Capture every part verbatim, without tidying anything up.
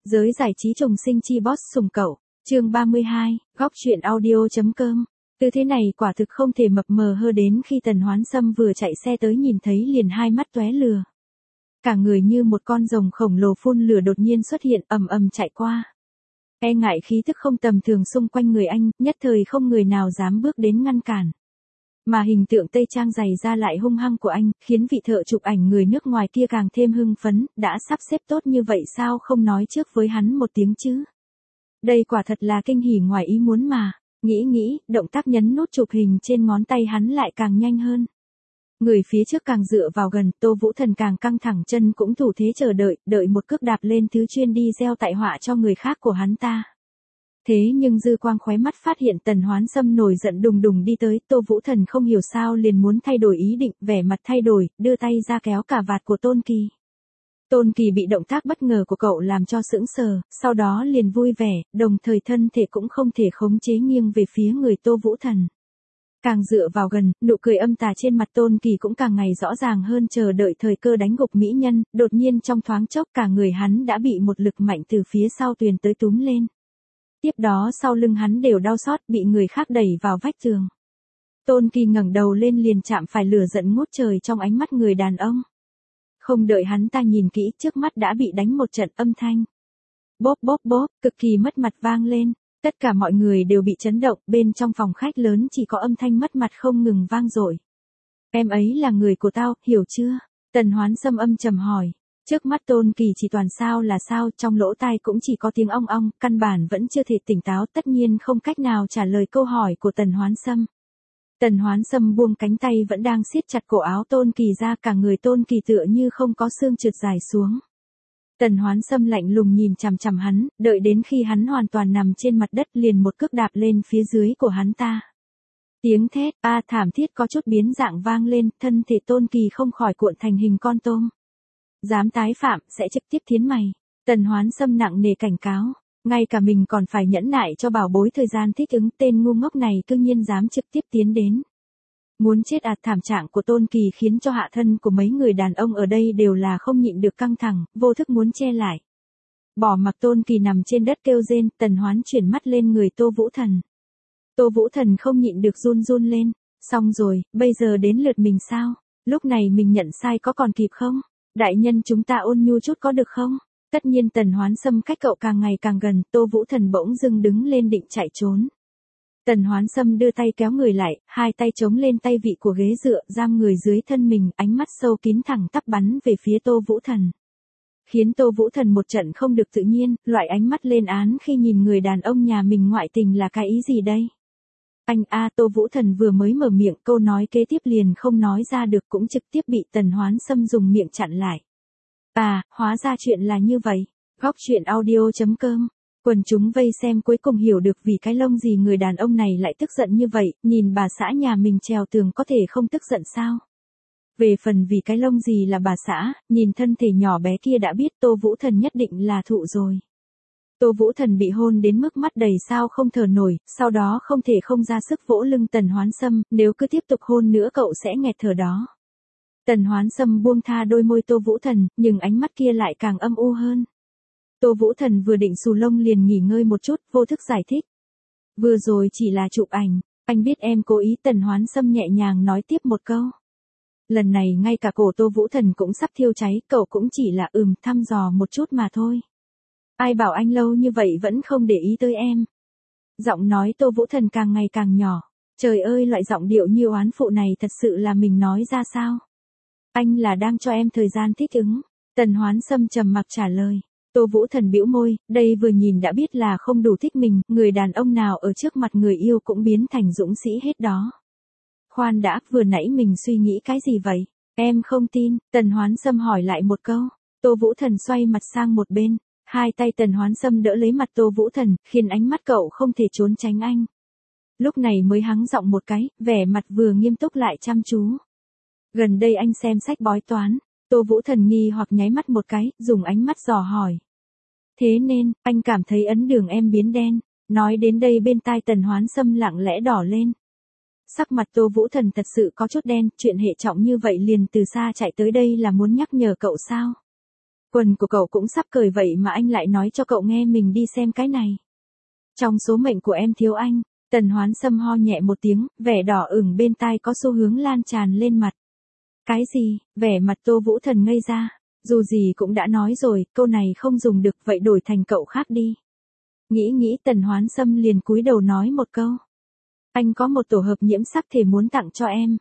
Giới giải trí trùng sinh chi boss sùng cậu, chương ba mươi hai, góc truyện audio.com. Tư thế này quả thực không thể mập mờ hơn đến khi Tần Hoán Sâm vừa chạy xe tới nhìn thấy liền hai mắt tóe lửa. Cả người như một con rồng khổng lồ phun lửa đột nhiên xuất hiện ầm ầm chạy qua. E ngại khí tức không tầm thường xung quanh người anh, nhất thời không người nào dám bước đến ngăn cản. Mà hình tượng tây trang dày ra lại hung hăng của anh, khiến vị thợ chụp ảnh người nước ngoài kia càng thêm hưng phấn, đã sắp xếp tốt như vậy sao không nói trước với hắn một tiếng chứ. Đây quả thật là kinh hỉ ngoài ý muốn mà, nghĩ nghĩ, động tác nhấn nút chụp hình trên ngón tay hắn lại càng nhanh hơn. Người phía trước càng dựa vào gần, Tô Vũ Thần càng căng thẳng chân cũng thủ thế chờ đợi, đợi một cước đạp lên thứ chuyên đi gieo tại họa cho người khác của hắn ta. Thế nhưng dư quang khóe mắt phát hiện Tần Hoán Sâm nổi giận đùng đùng đi tới, Tô Vũ Thần không hiểu sao liền muốn thay đổi ý định, vẻ mặt thay đổi, đưa tay ra kéo cà vạt của Tôn Kỳ. Tôn Kỳ bị động tác bất ngờ của cậu làm cho sững sờ, sau đó liền vui vẻ, đồng thời thân thể cũng không thể khống chế nghiêng về phía người Tô Vũ Thần. Càng dựa vào gần, nụ cười âm tà trên mặt Tôn Kỳ cũng càng ngày rõ ràng hơn, chờ đợi thời cơ đánh gục mỹ nhân, đột nhiên trong thoáng chốc cả người hắn đã bị một lực mạnh từ phía sau tuyền tới túm lên. Tiếp đó sau lưng hắn đều đau xót, bị người khác đẩy vào vách tường. Tôn Kỳ ngẩng đầu lên liền chạm phải lửa giận ngút trời trong ánh mắt người đàn ông. Không đợi hắn ta nhìn kỹ, trước mắt đã bị đánh một trận âm thanh. Bốp bốp bốp, cực kỳ mất mặt vang lên. Tất cả mọi người đều bị chấn động, bên trong phòng khách lớn chỉ có âm thanh mất mặt không ngừng vang dội. Em ấy là người của tao, hiểu chưa? Tần Hoán Sâm âm trầm hỏi. Trước mắt Tôn Kỳ chỉ toàn sao là sao, trong lỗ tai cũng chỉ có tiếng ong ong, căn bản vẫn chưa thể tỉnh táo, tất nhiên không cách nào trả lời câu hỏi của Tần Hoán Sâm. Tần Hoán Sâm buông cánh tay vẫn đang siết chặt cổ áo Tôn Kỳ ra, cả người Tôn Kỳ tựa như không có xương trượt dài xuống. Tần Hoán Sâm lạnh lùng nhìn chằm chằm hắn, đợi đến khi hắn hoàn toàn nằm trên mặt đất liền một cước đạp lên phía dưới của hắn ta. Tiếng thét a thảm thiết có chút biến dạng vang lên, thân thể Tôn Kỳ không khỏi cuộn thành hình con tôm. Dám tái phạm, sẽ trực tiếp thiến mày. Tần Hoán Sâm nặng nề cảnh cáo. Ngay cả mình còn phải nhẫn nại cho bảo bối thời gian thích ứng, tên ngu ngốc này cư nhiên dám trực tiếp tiến đến. Muốn chết à, thảm trạng của Tôn Kỳ khiến cho hạ thân của mấy người đàn ông ở đây đều là không nhịn được căng thẳng, vô thức muốn che lại. Bỏ mặc Tôn Kỳ nằm trên đất kêu rên, Tần Hoán chuyển mắt lên người Tô Vũ Thần. Tô Vũ Thần không nhịn được run run lên. Xong rồi, bây giờ đến lượt mình sao? Lúc này mình nhận sai có còn kịp không? Đại nhân chúng ta ôn nhu chút có được không? Tất nhiên Tần Hoán Sâm cách cậu càng ngày càng gần, Tô Vũ Thần bỗng dưng đứng lên định chạy trốn. Tần Hoán Sâm đưa tay kéo người lại, hai tay chống lên tay vị của ghế dựa, giam người dưới thân mình, ánh mắt sâu kín thẳng tắp bắn về phía Tô Vũ Thần. Khiến Tô Vũ Thần một trận không được tự nhiên, loại ánh mắt lên án khi nhìn người đàn ông nhà mình ngoại tình là cái ý gì đây? Anh a Tô Vũ Thần vừa mới mở miệng, câu nói kế tiếp liền không nói ra được, cũng trực tiếp bị Tần Hoán Sâm dùng miệng chặn lại. À, hóa ra chuyện là như vậy. Góc truyện audio.com. Quần chúng vây xem cuối cùng hiểu được vì cái lông gì người đàn ông này lại tức giận như vậy, nhìn bà xã nhà mình trèo tường có thể không tức giận sao? Về phần vì cái lông gì là bà xã, nhìn thân thể nhỏ bé kia đã biết Tô Vũ Thần nhất định là thụ rồi. Tô Vũ Thần bị hôn đến mức mắt đầy sao không thở nổi, sau đó không thể không ra sức vỗ lưng Tần Hoán Sâm, nếu cứ tiếp tục hôn nữa cậu sẽ nghẹt thở đó. Tần Hoán Sâm buông tha đôi môi Tô Vũ Thần, nhưng ánh mắt kia lại càng âm u hơn. Tô Vũ Thần vừa định xù lông liền nghỉ ngơi một chút, vô thức giải thích. Vừa rồi chỉ là chụp ảnh, anh biết em cố ý. Tần Hoán Sâm nhẹ nhàng nói tiếp một câu. Lần này ngay cả cổ Tô Vũ Thần cũng sắp thiêu cháy, cậu cũng chỉ là ừm thăm dò một chút mà thôi. Ai bảo anh lâu như vậy vẫn không để ý tới em. Giọng nói Tô Vũ Thần càng ngày càng nhỏ. Trời ơi, loại giọng điệu như oán phụ này thật sự là mình nói ra sao? Anh là đang cho em thời gian thích ứng. Tần Hoán Sâm trầm mặc trả lời. Tô Vũ Thần bĩu môi, đây vừa nhìn đã biết là không đủ thích mình, người đàn ông nào ở trước mặt người yêu cũng biến thành dũng sĩ hết đó. Khoan đã, vừa nãy mình suy nghĩ cái gì vậy? Em không tin. Tần Hoán Sâm hỏi lại một câu. Tô Vũ Thần xoay mặt sang một bên. Hai tay Tần Hoán Sâm đỡ lấy mặt Tô Vũ Thần, khiến ánh mắt cậu không thể trốn tránh anh. Lúc này mới hắng giọng một cái, vẻ mặt vừa nghiêm túc lại chăm chú. Gần đây anh xem sách bói toán. Tô Vũ Thần nghi hoặc nháy mắt một cái, dùng ánh mắt dò hỏi. Thế nên, anh cảm thấy ấn đường em biến đen. Nói đến đây bên tai Tần Hoán Sâm lặng lẽ đỏ lên. Sắc mặt Tô Vũ Thần thật sự có chút đen, chuyện hệ trọng như vậy liền từ xa chạy tới đây là muốn nhắc nhở cậu sao? Quần của cậu cũng sắp cởi vậy mà anh lại nói cho cậu nghe mình đi xem cái này. Trong số mệnh của em thiếu anh. Tần Hoán Sâm ho nhẹ một tiếng, vẻ đỏ ửng bên tai có xu hướng lan tràn lên mặt. Cái gì? Vẻ mặt Tô Vũ Thần ngây ra. Dù gì cũng đã nói rồi, câu này không dùng được, vậy đổi thành cậu khác đi. Nghĩ nghĩ Tần Hoán Sâm liền cúi đầu nói một câu. Anh có một tổ hợp nhiễm sắc thể muốn tặng cho em.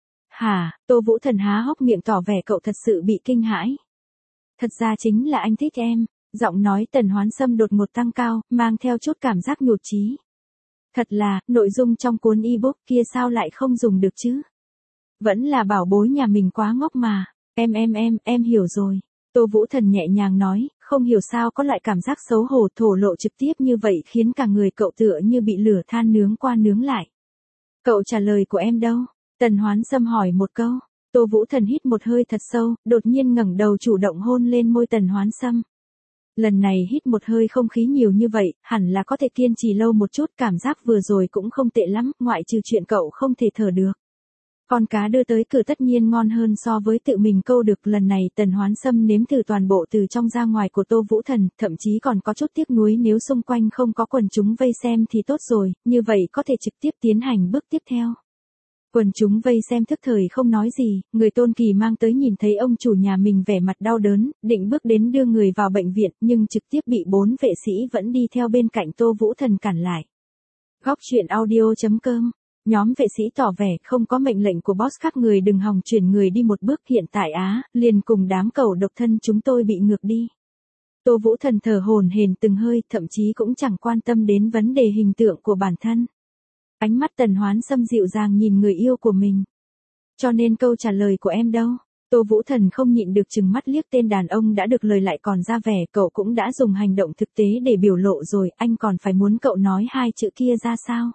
Hả? Tô Vũ Thần há hốc miệng tỏ vẻ cậu thật sự bị kinh hãi. Thật ra chính là anh thích em. Giọng nói Tần Hoán Sâm đột ngột tăng cao, mang theo chút cảm giác nhụt chí. Thật là, nội dung trong cuốn ebook kia sao lại không dùng được chứ? Vẫn là bảo bối nhà mình quá ngốc mà. Em em em, em hiểu rồi. Tô Vũ Thần nhẹ nhàng nói, không hiểu sao có loại cảm giác xấu hổ thổ lộ trực tiếp như vậy khiến cả người cậu tựa như bị lửa than nướng qua nướng lại. Cậu trả lời của em đâu? Tần Hoán Sâm hỏi một câu. Tô Vũ Thần hít một hơi thật sâu, đột nhiên ngẩng đầu chủ động hôn lên môi Tần Hoán Sâm. Lần này hít một hơi không khí nhiều như vậy, hẳn là có thể kiên trì lâu một chút, cảm giác vừa rồi cũng không tệ lắm, ngoại trừ chuyện cậu không thể thở được. Con cá đưa tới cửa tất nhiên ngon hơn so với tự mình câu được. Lần này Tần Hoán Sâm nếm thử toàn bộ từ trong ra ngoài của Tô Vũ Thần, thậm chí còn có chút tiếc nuối nếu xung quanh không có quần chúng vây xem thì tốt rồi, như vậy có thể trực tiếp tiến hành bước tiếp theo. Quần chúng vây xem thức thời không nói gì, người Tôn Kỳ mang tới nhìn thấy ông chủ nhà mình vẻ mặt đau đớn, định bước đến đưa người vào bệnh viện, nhưng trực tiếp bị bốn vệ sĩ vẫn đi theo bên cạnh Tô Vũ Thần cản lại. Góc truyện audio chấm com. Nhóm vệ sĩ tỏ vẻ không có mệnh lệnh của boss các người đừng hòng chuyển người đi một bước, hiện tại Á, liền cùng đám cẩu độc thân chúng tôi bị ngược đi. Tô Vũ Thần thở hổn hển từng hơi, thậm chí cũng chẳng quan tâm đến vấn đề hình tượng của bản thân. Ánh mắt Tần Hoán Sâm dịu dàng nhìn người yêu của mình. Cho nên câu trả lời của em đâu? Tô Vũ Thần không nhịn được trừng mắt liếc tên đàn ông đã được lời lại còn ra vẻ cậu cũng đã dùng hành động thực tế để biểu lộ rồi, anh còn phải muốn cậu nói hai chữ kia ra sao?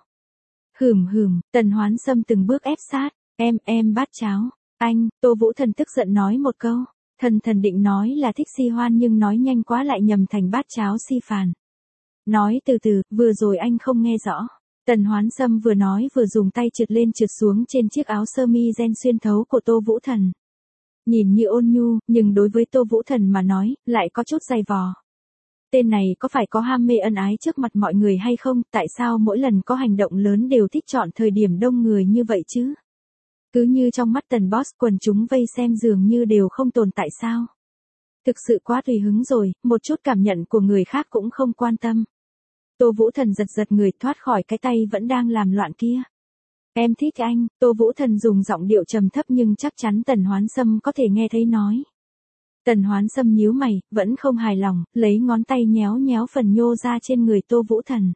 Hửm hửm, Tần Hoán Sâm từng bước ép sát, em, em bát cháo, anh, Tô Vũ Thần tức giận nói một câu, thần thần định nói là thích si hoan nhưng nói nhanh quá lại nhầm thành bát cháo si phàn. Nói từ từ, vừa rồi anh không nghe rõ. Tần Hoán Sâm vừa nói vừa dùng tay trượt lên trượt xuống trên chiếc áo sơ mi ren xuyên thấu của Tô Vũ Thần. Nhìn như ôn nhu, nhưng đối với Tô Vũ Thần mà nói, lại có chút dày vò. Tên này có phải có ham mê ân ái trước mặt mọi người hay không, tại sao mỗi lần có hành động lớn đều thích chọn thời điểm đông người như vậy chứ? Cứ như trong mắt Tần Boss quần chúng vây xem dường như đều không tồn tại sao? Thực sự quá tùy hứng rồi, một chút cảm nhận của người khác cũng không quan tâm. Tô Vũ Thần giật giật người thoát khỏi cái tay vẫn đang làm loạn kia. Em thích anh, Tô Vũ Thần dùng giọng điệu trầm thấp nhưng chắc chắn Tần Hoán Sâm có thể nghe thấy nói. Tần Hoán Sâm nhíu mày, vẫn không hài lòng, lấy ngón tay nhéo nhéo phần nhô ra trên người Tô Vũ Thần.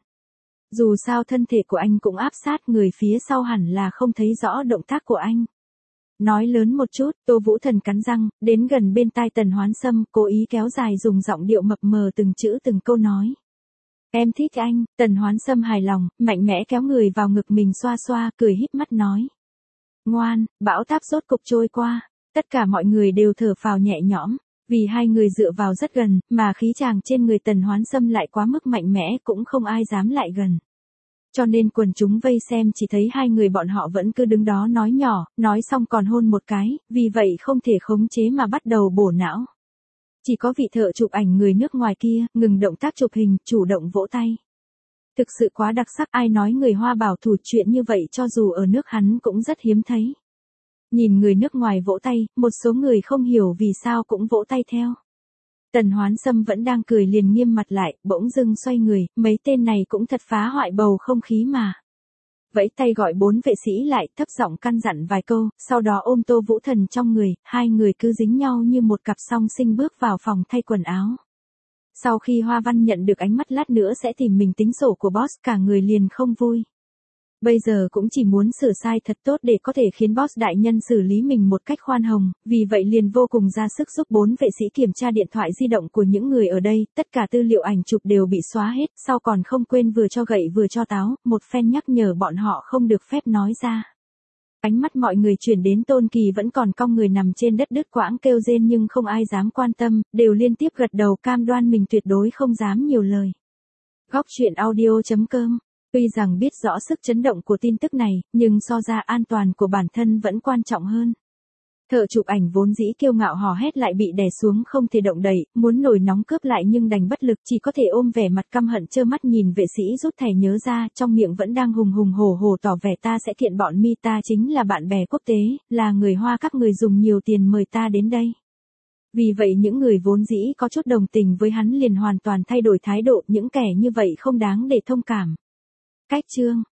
Dù sao thân thể của anh cũng áp sát người phía sau hẳn là không thấy rõ động tác của anh. Nói lớn một chút, Tô Vũ Thần cắn răng, đến gần bên tai Tần Hoán Sâm, cố ý kéo dài dùng giọng điệu mập mờ từng chữ từng câu nói. Em thích anh, Tần Hoán Sâm hài lòng, mạnh mẽ kéo người vào ngực mình xoa xoa, cười híp mắt nói. Ngoan, bão táp rốt cục trôi qua, tất cả mọi người đều thở phào nhẹ nhõm, vì hai người dựa vào rất gần, mà khí chàng trên người Tần Hoán Sâm lại quá mức mạnh mẽ cũng không ai dám lại gần. Cho nên quần chúng vây xem chỉ thấy hai người bọn họ vẫn cứ đứng đó nói nhỏ, nói xong còn hôn một cái, vì vậy không thể khống chế mà bắt đầu bổ não. Chỉ có vị thợ chụp ảnh người nước ngoài kia, ngừng động tác chụp hình, chủ động vỗ tay. Thực sự quá đặc sắc, ai nói người Hoa bảo thủ chuyện như vậy cho dù ở nước hắn cũng rất hiếm thấy. Nhìn người nước ngoài vỗ tay, một số người không hiểu vì sao cũng vỗ tay theo. Tần Hoán Sâm vẫn đang cười liền nghiêm mặt lại, bỗng dưng xoay người, mấy tên này cũng thật phá hoại bầu không khí mà. Vẫy tay gọi bốn vệ sĩ lại, thấp giọng căn dặn vài câu, sau đó ôm Tô Vũ Thần trong người, hai người cứ dính nhau như một cặp song sinh bước vào phòng thay quần áo. Sau khi Hoa Văn nhận được ánh mắt lát nữa sẽ tìm mình tính sổ của boss, cả người liền không vui. Bây giờ cũng chỉ muốn sửa sai thật tốt để có thể khiến boss đại nhân xử lý mình một cách khoan hồng, vì vậy liền vô cùng ra sức giúp bốn vệ sĩ kiểm tra điện thoại di động của những người ở đây, tất cả tư liệu ảnh chụp đều bị xóa hết, sau còn không quên vừa cho gậy vừa cho táo, một phen nhắc nhở bọn họ không được phép nói ra. Ánh mắt mọi người chuyển đến Tôn Kỳ vẫn còn cong người nằm trên đất đứt quãng kêu rên nhưng không ai dám quan tâm, đều liên tiếp gật đầu cam đoan mình tuyệt đối không dám nhiều lời. Góc truyện audio chấm com. Tuy rằng biết rõ sức chấn động của tin tức này, nhưng so ra an toàn của bản thân vẫn quan trọng hơn. Thợ chụp ảnh vốn dĩ kiêu ngạo hò hét lại bị đè xuống không thể động đậy, muốn nổi nóng cướp lại nhưng đành bất lực, chỉ có thể ôm vẻ mặt căm hận trơ mắt nhìn vệ sĩ rút thẻ nhớ ra, trong miệng vẫn đang hùng hùng hổ hổ tỏ vẻ ta sẽ kiện bọn mi, ta chính là bạn bè quốc tế, là người Hoa, các người dùng nhiều tiền mời ta đến đây. Vì vậy những người vốn dĩ có chút đồng tình với hắn liền hoàn toàn thay đổi thái độ, những kẻ như vậy không đáng để thông cảm. Cách chương